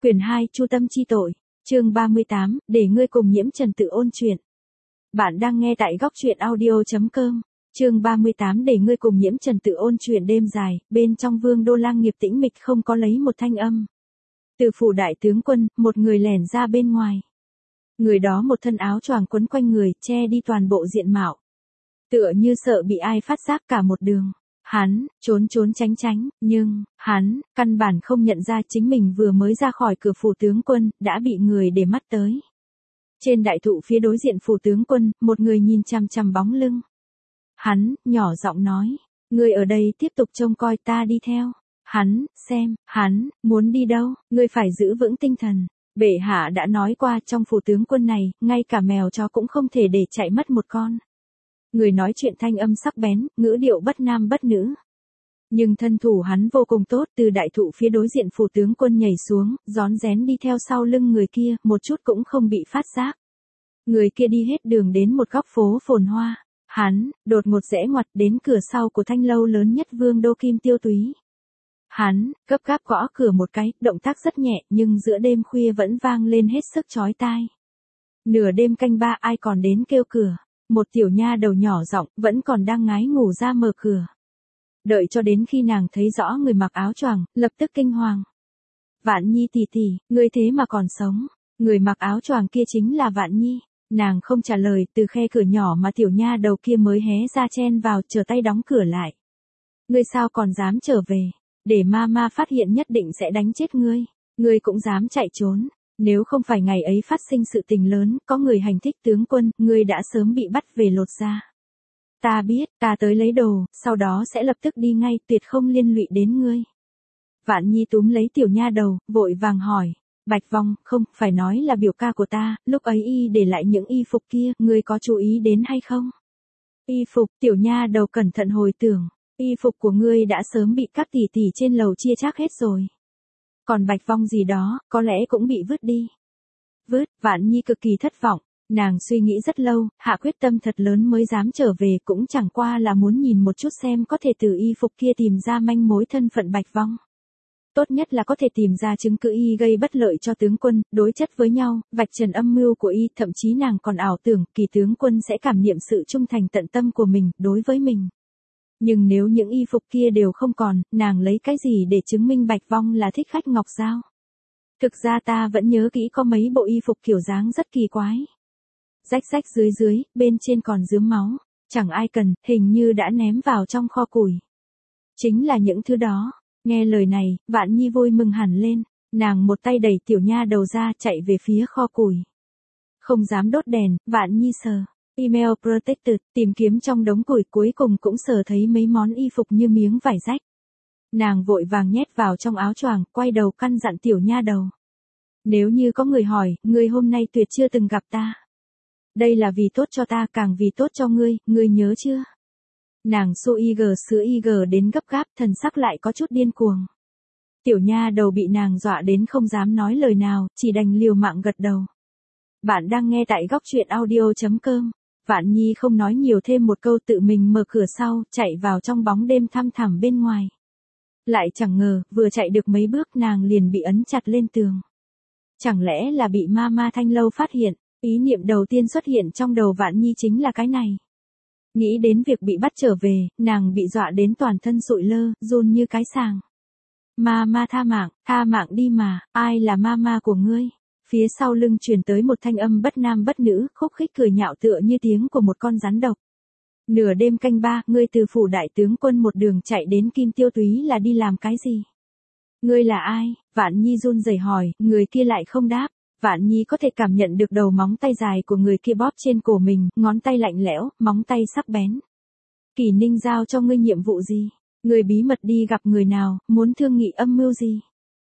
Quyển 2 Chu tâm chi tội, chương 38, để ngươi cùng Nhiễm Trần tự ôn chuyện. Bạn đang nghe tại góc truyện audio.com, chương 38 để ngươi cùng Nhiễm Trần tự ôn chuyện đêm dài, bên trong Vương Đô Lang Nghiệp tĩnh mịch không có lấy một thanh âm. Từ phủ đại tướng quân, một người lẻn ra bên ngoài. Người đó một thân áo choàng quấn quanh người, che đi toàn bộ diện mạo. Tựa như sợ bị ai phát giác cả một đường. Hắn, trốn tránh, nhưng, hắn, căn bản không nhận ra chính mình vừa mới ra khỏi cửa phủ tướng quân, đã bị người để mắt tới. Trên đại thụ phía đối diện phủ tướng quân, một người nhìn chằm chằm bóng lưng. Hắn, nhỏ giọng nói, ngươi ở đây tiếp tục trông coi, ta đi theo. Hắn, xem, hắn, muốn đi đâu, ngươi phải giữ vững tinh thần. Bệ hạ đã nói qua trong phủ tướng quân này, ngay cả mèo chó cũng không thể để chạy mất một con. Người nói chuyện thanh âm sắc bén, ngữ điệu bất nam bất nữ. Nhưng thân thủ hắn vô cùng tốt, từ đại thụ phía đối diện phủ tướng quân nhảy xuống, rón rén đi theo sau lưng người kia, một chút cũng không bị phát giác. Người kia đi hết đường đến một góc phố phồn hoa. Hắn, đột ngột rẽ ngoặt đến cửa sau của thanh lâu lớn nhất Vương Đô Kim Tiêu Túy. Hắn, gấp gáp gõ cửa một cái, động tác rất nhẹ, nhưng giữa đêm khuya vẫn vang lên hết sức chói tai. Nửa đêm canh ba ai còn đến kêu cửa. Một tiểu nha đầu nhỏ giọng, vẫn còn đang ngái ngủ ra mở cửa. Đợi cho đến khi nàng thấy rõ người mặc áo choàng, lập tức kinh hoàng. Vạn Nhi tỷ tỷ, ngươi thế mà còn sống. Người mặc áo choàng kia chính là Vạn Nhi. Nàng không trả lời, từ khe cửa nhỏ mà tiểu nha đầu kia mới hé ra chen vào, trở tay đóng cửa lại. Ngươi sao còn dám trở về? Để ma phát hiện nhất định sẽ đánh chết ngươi. Ngươi cũng dám chạy trốn. Nếu không phải ngày ấy phát sinh sự tình lớn, có người hành thích tướng quân, ngươi đã sớm bị bắt về lột da. Ta biết, ta tới lấy đồ, sau đó sẽ lập tức đi ngay, tuyệt không liên lụy đến ngươi. Vạn Nhi túm lấy tiểu nha đầu, vội vàng hỏi. Bạch Vong, không, phải nói là biểu ca của ta, lúc ấy y để lại những y phục kia, ngươi có chú ý đến hay không? Y phục, tiểu nha đầu cẩn thận hồi tưởng, y phục của ngươi đã sớm bị các tỷ tỷ trên lầu chia chác hết rồi. Còn Bạch Vong gì đó, có lẽ cũng bị vứt đi. Vứt, Vạn Nhi cực kỳ thất vọng, nàng suy nghĩ rất lâu, hạ quyết tâm thật lớn mới dám trở về, cũng chẳng qua là muốn nhìn một chút xem có thể từ y phục kia tìm ra manh mối thân phận Bạch Vong. Tốt nhất là có thể tìm ra chứng cứ y gây bất lợi cho tướng quân, đối chất với nhau, vạch trần âm mưu của y, thậm chí nàng còn ảo tưởng kỳ tướng quân sẽ cảm niệm sự trung thành tận tâm của mình, đối với mình. Nhưng nếu những y phục kia đều không còn, nàng lấy cái gì để chứng minh Bạch Vong là thích khách Ngọc Giao? Thực ra ta vẫn nhớ kỹ có mấy bộ y phục kiểu dáng rất kỳ quái. Rách dưới, bên trên còn rướm máu. Chẳng ai cần, hình như đã ném vào trong kho củi. Chính là những thứ đó. Nghe lời này, Vạn Nhi vui mừng hẳn lên. Nàng một tay đẩy tiểu nha đầu ra, chạy về phía kho củi. Không dám đốt đèn, Vạn Nhi sờ. Email protected, tìm kiếm trong đống củi, cuối cùng cũng sờ thấy mấy món y phục như miếng vải rách. Nàng vội vàng nhét vào trong áo choàng, quay đầu căn dặn tiểu nha đầu. Nếu như có người hỏi, ngươi hôm nay tuyệt chưa từng gặp ta. Đây là vì tốt cho ta, càng vì tốt cho ngươi nhớ chưa? Nàng xô sữa đến gấp gáp, thần sắc lại có chút điên cuồng. Tiểu nha đầu bị nàng dọa đến không dám nói lời nào, chỉ đành liều mạng gật đầu. Bạn đang nghe tại góc truyện audio.com. Vạn Nhi không nói nhiều thêm một câu, tự mình mở cửa sau, chạy vào trong bóng đêm thăm thẳm bên ngoài. Lại chẳng ngờ, vừa chạy được mấy bước nàng liền bị ấn chặt lên tường. Chẳng lẽ là bị ma thanh lâu phát hiện? Ý niệm đầu tiên xuất hiện trong đầu Vạn Nhi chính là cái này. Nghĩ đến việc bị bắt trở về, nàng bị dọa đến toàn thân sụi lơ, run như cái sàng. Ma tha mạng đi mà, ai là ma của ngươi? Phía sau lưng truyền tới một thanh âm bất nam bất nữ, khúc khích cười nhạo tựa như tiếng của một con rắn độc. Nửa đêm canh ba, ngươi từ phủ đại tướng quân một đường chạy đến Kim Tiêu Túy là đi làm cái gì? Ngươi là ai? Vạn Nhi run rẩy hỏi, người kia lại không đáp. Vạn Nhi có thể cảm nhận được đầu móng tay dài của người kia bóp trên cổ mình, ngón tay lạnh lẽo, móng tay sắc bén. Kỷ Ninh giao cho ngươi nhiệm vụ gì? Ngươi bí mật đi gặp người nào, muốn thương nghị âm mưu gì?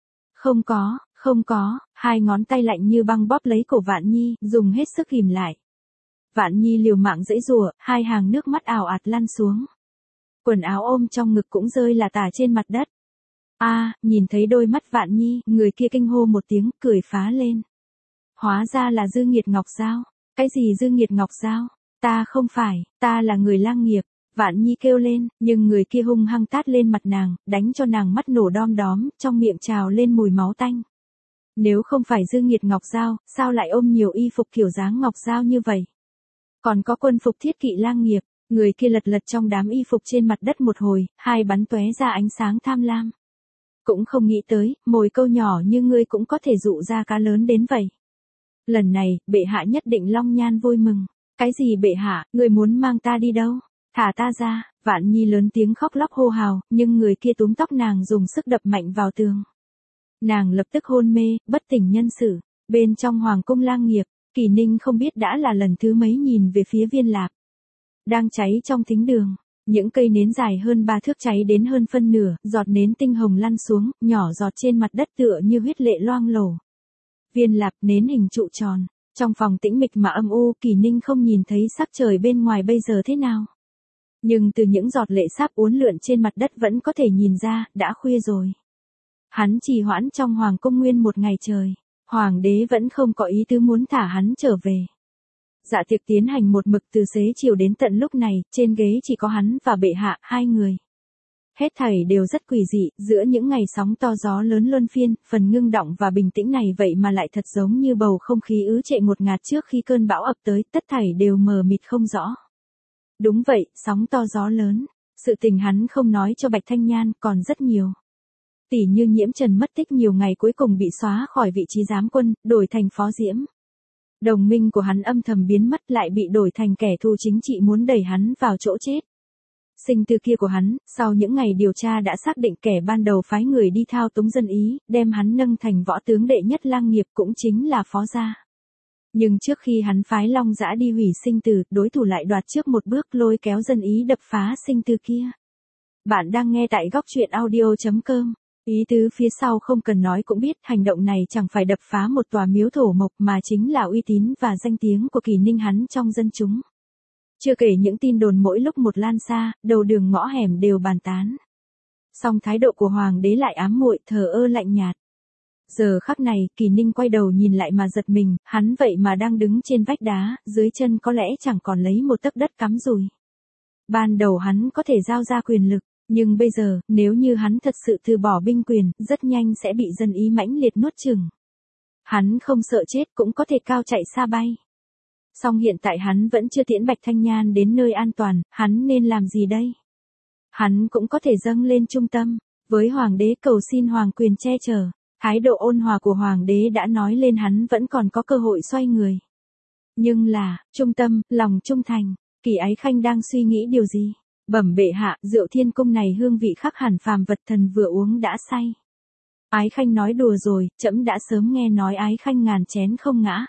Không có, hai ngón tay lạnh như băng bóp lấy cổ Vạn Nhi, dùng hết sức ghìm lại. Vạn Nhi liều mạng giãy giụa, hai hàng nước mắt ào ạt lăn xuống. Quần áo ôm trong ngực cũng rơi là tả trên mặt đất. Nhìn thấy đôi mắt Vạn Nhi, người kia kinh hô một tiếng, cười phá lên. Hóa ra là Dư Nghiệt Ngọc Giao. Cái gì Dư Nghiệt Ngọc Giao? Ta không phải, ta là người Lang Nghiệp. Vạn Nhi kêu lên, nhưng người kia hung hăng tát lên mặt nàng, đánh cho nàng mắt nổ đom đóm, trong miệng trào lên mùi máu tanh. Nếu không phải Dương Nghiệt Ngọc Giao, sao lại ôm nhiều y phục kiểu dáng Ngọc Giao như vậy? Còn có quân phục Thiết Kỵ Lang Nghiệp, người kia lật lật trong đám y phục trên mặt đất một hồi, hai bắn tóe ra ánh sáng tham lam. Cũng không nghĩ tới, mồi câu nhỏ như ngươi cũng có thể dụ ra cá lớn đến vậy. Lần này, bệ hạ nhất định long nhan vui mừng. Cái gì bệ hạ, người muốn mang ta đi đâu? Thả ta ra, Vạn Nhi lớn tiếng khóc lóc hô hào, nhưng người kia túm tóc nàng dùng sức đập mạnh vào tường. Nàng lập tức hôn mê, bất tỉnh nhân sự. Bên trong Hoàng cung Lang Nghiệp, Kỳ Ninh không biết đã là lần thứ mấy nhìn về phía Viên Lạp. Đang cháy trong thính đường, những cây nến dài hơn 3 thước cháy đến hơn phân nửa, giọt nến tinh hồng lăn xuống, nhỏ giọt trên mặt đất tựa như huyết lệ loang lổ. Viên Lạp nến hình trụ tròn, trong phòng tĩnh mịch mà âm u, Kỳ Ninh không nhìn thấy sắc trời bên ngoài bây giờ thế nào. Nhưng từ những giọt lệ sáp uốn lượn trên mặt đất vẫn có thể nhìn ra, đã khuya rồi. Hắn trì hoãn trong Hoàng cung nguyên một ngày trời, Hoàng đế vẫn không có ý tứ muốn thả hắn trở về. Dạ tiệc tiến hành một mực từ xế chiều đến tận lúc này, trên ghế chỉ có hắn và bệ hạ, hai người. Hết thảy đều rất quỷ dị, giữa những ngày sóng to gió lớn luân phiên, phần ngưng động và bình tĩnh này vậy mà lại thật giống như bầu không khí ứ trệ ngột ngạt trước khi cơn bão ập tới, tất thảy đều mờ mịt không rõ. Đúng vậy, sóng to gió lớn, sự tình hắn không nói cho Bạch Thanh Nhan, còn rất nhiều. Tỷ như Nhiễm Trần mất tích nhiều ngày cuối cùng bị xóa khỏi vị trí giám quân, đổi thành Phó Diễm. Đồng minh của hắn âm thầm biến mất lại bị đổi thành kẻ thù chính trị muốn đẩy hắn vào chỗ chết. Sinh tư kia của hắn, sau những ngày điều tra đã xác định kẻ ban đầu phái người đi thao túng dân Ý, đem hắn nâng thành võ tướng đệ nhất Lang Nghiệp cũng chính là Phó Gia. Nhưng trước khi hắn phái Long Dã đi hủy sinh tử, đối thủ lại đoạt trước một bước lôi kéo dân Ý đập phá sinh tư kia. Bạn đang nghe tại góc truyện audio.com. Ý tứ phía sau không cần nói cũng biết, hành động này chẳng phải đập phá một tòa miếu thổ mộc mà chính là uy tín và danh tiếng của Kỳ Ninh hắn trong dân chúng. Chưa kể những tin đồn mỗi lúc một lan xa, đầu đường ngõ hẻm đều bàn tán. Song thái độ của Hoàng đế lại ám muội, thờ ơ lạnh nhạt. Giờ khắc này, Kỳ Ninh quay đầu nhìn lại mà giật mình, hắn vậy mà đang đứng trên vách đá, dưới chân có lẽ chẳng còn lấy một tấc đất cắm rùi. Ban đầu hắn có thể giao ra quyền lực. Nhưng bây giờ, nếu như hắn thật sự từ bỏ binh quyền, rất nhanh sẽ bị dân Ý mãnh liệt nuốt chửng. Hắn không sợ chết cũng có thể cao chạy xa bay. Song hiện tại hắn vẫn chưa tiễn Bạch Thanh Nhan đến nơi an toàn, hắn nên làm gì đây? Hắn cũng có thể dâng lên trung tâm, với Hoàng đế cầu xin Hoàng quyền che chở. Thái độ ôn hòa của Hoàng đế đã nói lên hắn vẫn còn có cơ hội xoay người. Nhưng là, trung tâm, lòng trung thành, Kỳ Ái Khanh đang suy nghĩ điều gì? Bẩm bệ hạ, rượu Thiên Cung này hương vị khác hẳn phàm vật, thần vừa uống đã say. Ái Khanh nói đùa rồi, trẫm đã sớm nghe nói Ái Khanh ngàn chén không ngã.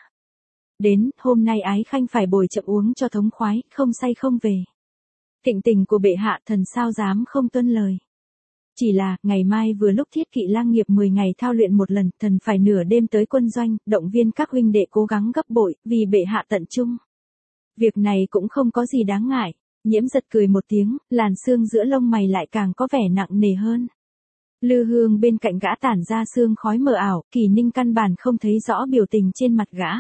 Đến, hôm nay Ái Khanh phải bồi trẫm uống cho thống khoái, không say không về. Thịnh tình của bệ hạ, thần sao dám không tuân lời. Chỉ là, ngày mai vừa lúc Thiết Kỵ Lang Nghiệp 10 ngày thao luyện một lần, thần phải nửa đêm tới quân doanh, động viên các huynh đệ cố gắng gấp bội, vì bệ hạ tận trung. Việc này cũng không có gì đáng ngại. Nhiễm Giật cười một tiếng, làn xương giữa lông mày lại càng có vẻ nặng nề hơn. Lư hương bên cạnh gã tản ra sương khói mờ ảo, Kỳ Ninh căn bản không thấy rõ biểu tình trên mặt gã.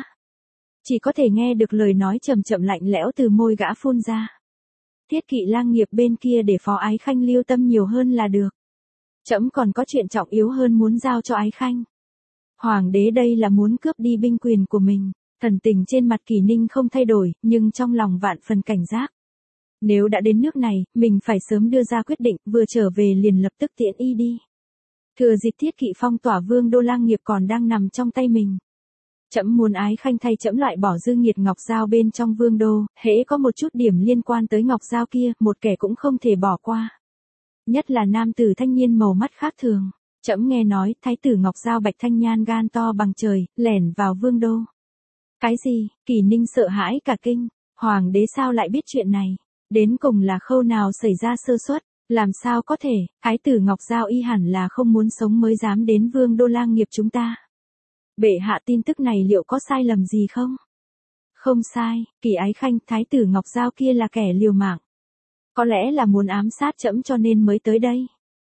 Chỉ có thể nghe được lời nói chậm chậm lạnh lẽo từ môi gã phun ra. Thiết Kỵ Lang Nghiệp bên kia để Phó Ái Khanh lưu tâm nhiều hơn là được. Trẫm còn có chuyện trọng yếu hơn muốn giao cho Ái Khanh. Hoàng đế đây là muốn cướp đi binh quyền của mình. Thần tình trên mặt Kỳ Ninh không thay đổi, nhưng trong lòng vạn phần cảnh giác. Nếu đã đến nước này, mình phải sớm đưa ra quyết định, vừa trở về liền lập tức tiễn y đi. Thừa dịp Thiết Kỵ phong tỏa Vương đô Lang Nghiệp còn đang nằm trong tay mình. Trẫm muốn Ái Khanh thay trẫm loại bỏ Dương Nghiệt Ngọc Giao bên trong Vương đô, hễ có một chút điểm liên quan tới Ngọc Giao kia, một kẻ cũng không thể bỏ qua. Nhất là nam tử thanh niên màu mắt khác thường. Trẫm nghe nói, thái tử Ngọc Giao Bạch Thanh Nhan gan to bằng trời, lẻn vào Vương đô. Cái gì? Kỳ Ninh sợ hãi cả kinh. Hoàng đế sao lại biết chuyện này? Đến cùng là khâu nào xảy ra sơ suất? Làm sao có thể? Thái tử Ngọc Giao y hẳn là không muốn sống mới dám đến Vương đô Lang Nghiệp chúng ta. Bệ hạ, tin tức này liệu có sai lầm gì không? Không sai, Kỳ Ái Khanh, thái tử Ngọc Giao kia là kẻ liều mạng. Có lẽ là muốn ám sát trẫm cho nên mới tới đây.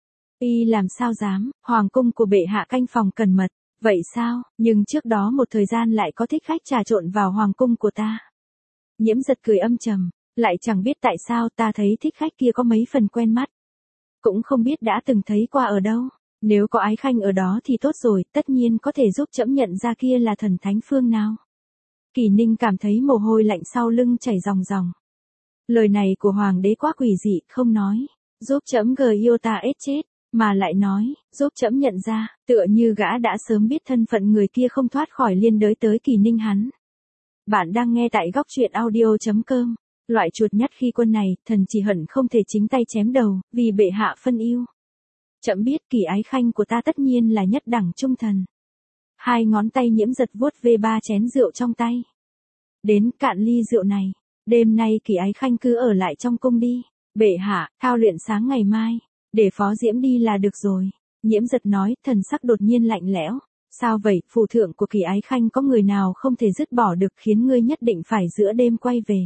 Y làm sao dám, hoàng cung của bệ hạ canh phòng cẩn mật. Vậy sao, nhưng trước đó một thời gian lại có thích khách trà trộn vào hoàng cung của ta. Nhiễm Giật cười âm trầm, lại chẳng biết tại sao ta thấy thích khách kia có mấy phần quen mắt. Cũng không biết đã từng thấy qua ở đâu. Nếu có ái khanh ở đó thì tốt rồi, tất nhiên có thể giúp trẫm nhận ra kia là thần thánh phương nào. Kỳ Ninh cảm thấy mồ hôi lạnh sau lưng chảy ròng ròng. Lời này của hoàng đế quá quỷ dị, không nói, giúp trẫm yêu ta ết chết, mà lại nói, giúp trẫm nhận ra, tựa như gã đã sớm biết thân phận người kia không thoát khỏi liên đới tới Kỳ Ninh hắn. Bạn đang nghe tại góc truyện audio.com. Loại chuột nhắt khi quân này, thần chỉ hận không thể chính tay chém đầu, vì bệ hạ phân yêu. Trẫm biết Kỳ ái khanh của ta tất nhiên là nhất đẳng trung thần. Hai ngón tay Nhiễm Giật vuốt về ba chén rượu trong tay. Đến cạn ly rượu này, đêm nay Kỳ ái khanh cứ ở lại trong cung đi. Bệ hạ, thao luyện sáng ngày mai, để Phó Diễm đi là được rồi. Nhiễm Giật nói, thần sắc đột nhiên lạnh lẽo. Sao vậy, phù thượng của Kỳ ái khanh có người nào không thể dứt bỏ được khiến ngươi nhất định phải giữa đêm quay về?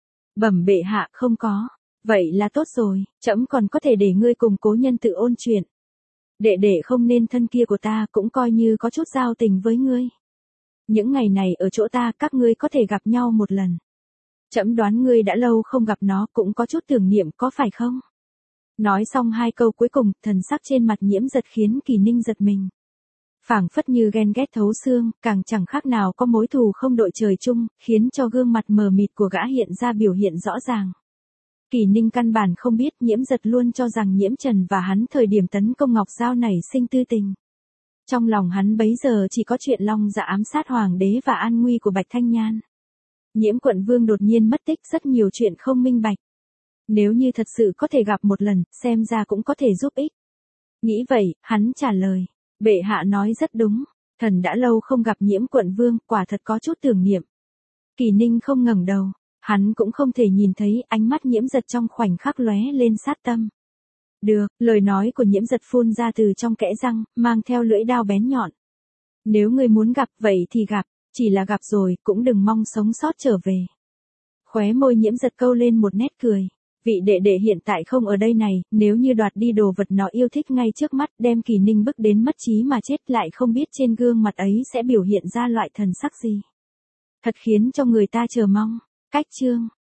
Bẩm bệ hạ, không có. Vậy là tốt rồi, trẫm còn có thể để ngươi cùng cố nhân tự ôn chuyện. Đệ đệ không nên thân kia của ta cũng coi như có chút giao tình với ngươi. Những ngày này ở chỗ ta các ngươi có thể gặp nhau một lần. Trẫm đoán ngươi đã lâu không gặp nó cũng có chút tưởng niệm có phải không? Nói xong hai câu cuối cùng, thần sắc trên mặt Nhiễm Giật khiến Kỳ Ninh giật mình. Phảng phất như ghen ghét thấu xương, càng chẳng khác nào có mối thù không đội trời chung, khiến cho gương mặt mờ mịt của gã hiện ra biểu hiện rõ ràng. Kỳ Ninh căn bản không biết Nhiễm Giật luôn cho rằng Nhiễm Trần và hắn thời điểm tấn công Ngọc Giao này sinh tư tình. Trong lòng hắn bấy giờ chỉ có chuyện Long Dạ ám sát hoàng đế và an nguy của Bạch Thanh Nhan. Nhiễm quận vương đột nhiên mất tích rất nhiều chuyện không minh bạch. Nếu như thật sự có thể gặp một lần, xem ra cũng có thể giúp ích. Nghĩ vậy, hắn trả lời. Bệ hạ nói rất đúng, thần đã lâu không gặp Nhiễm quận vương, quả thật có chút tưởng niệm. Kỳ Ninh không ngẩng đầu, hắn cũng không thể nhìn thấy ánh mắt Nhiễm Giật trong khoảnh khắc lóe lên sát tâm. Được, lời nói của Nhiễm Giật phun ra từ trong kẽ răng, mang theo lưỡi dao bén nhọn. Nếu ngươi muốn gặp vậy thì gặp, chỉ là gặp rồi, cũng đừng mong sống sót trở về. Khóe môi Nhiễm Giật câu lên một nét cười. Vị đệ đệ hiện tại không ở đây này, nếu như đoạt đi đồ vật nó yêu thích ngay trước mắt đem Kỳ Ninh bức đến mất trí mà chết lại không biết trên gương mặt ấy sẽ biểu hiện ra loại thần sắc gì. Thật khiến cho người ta chờ mong. Cách chương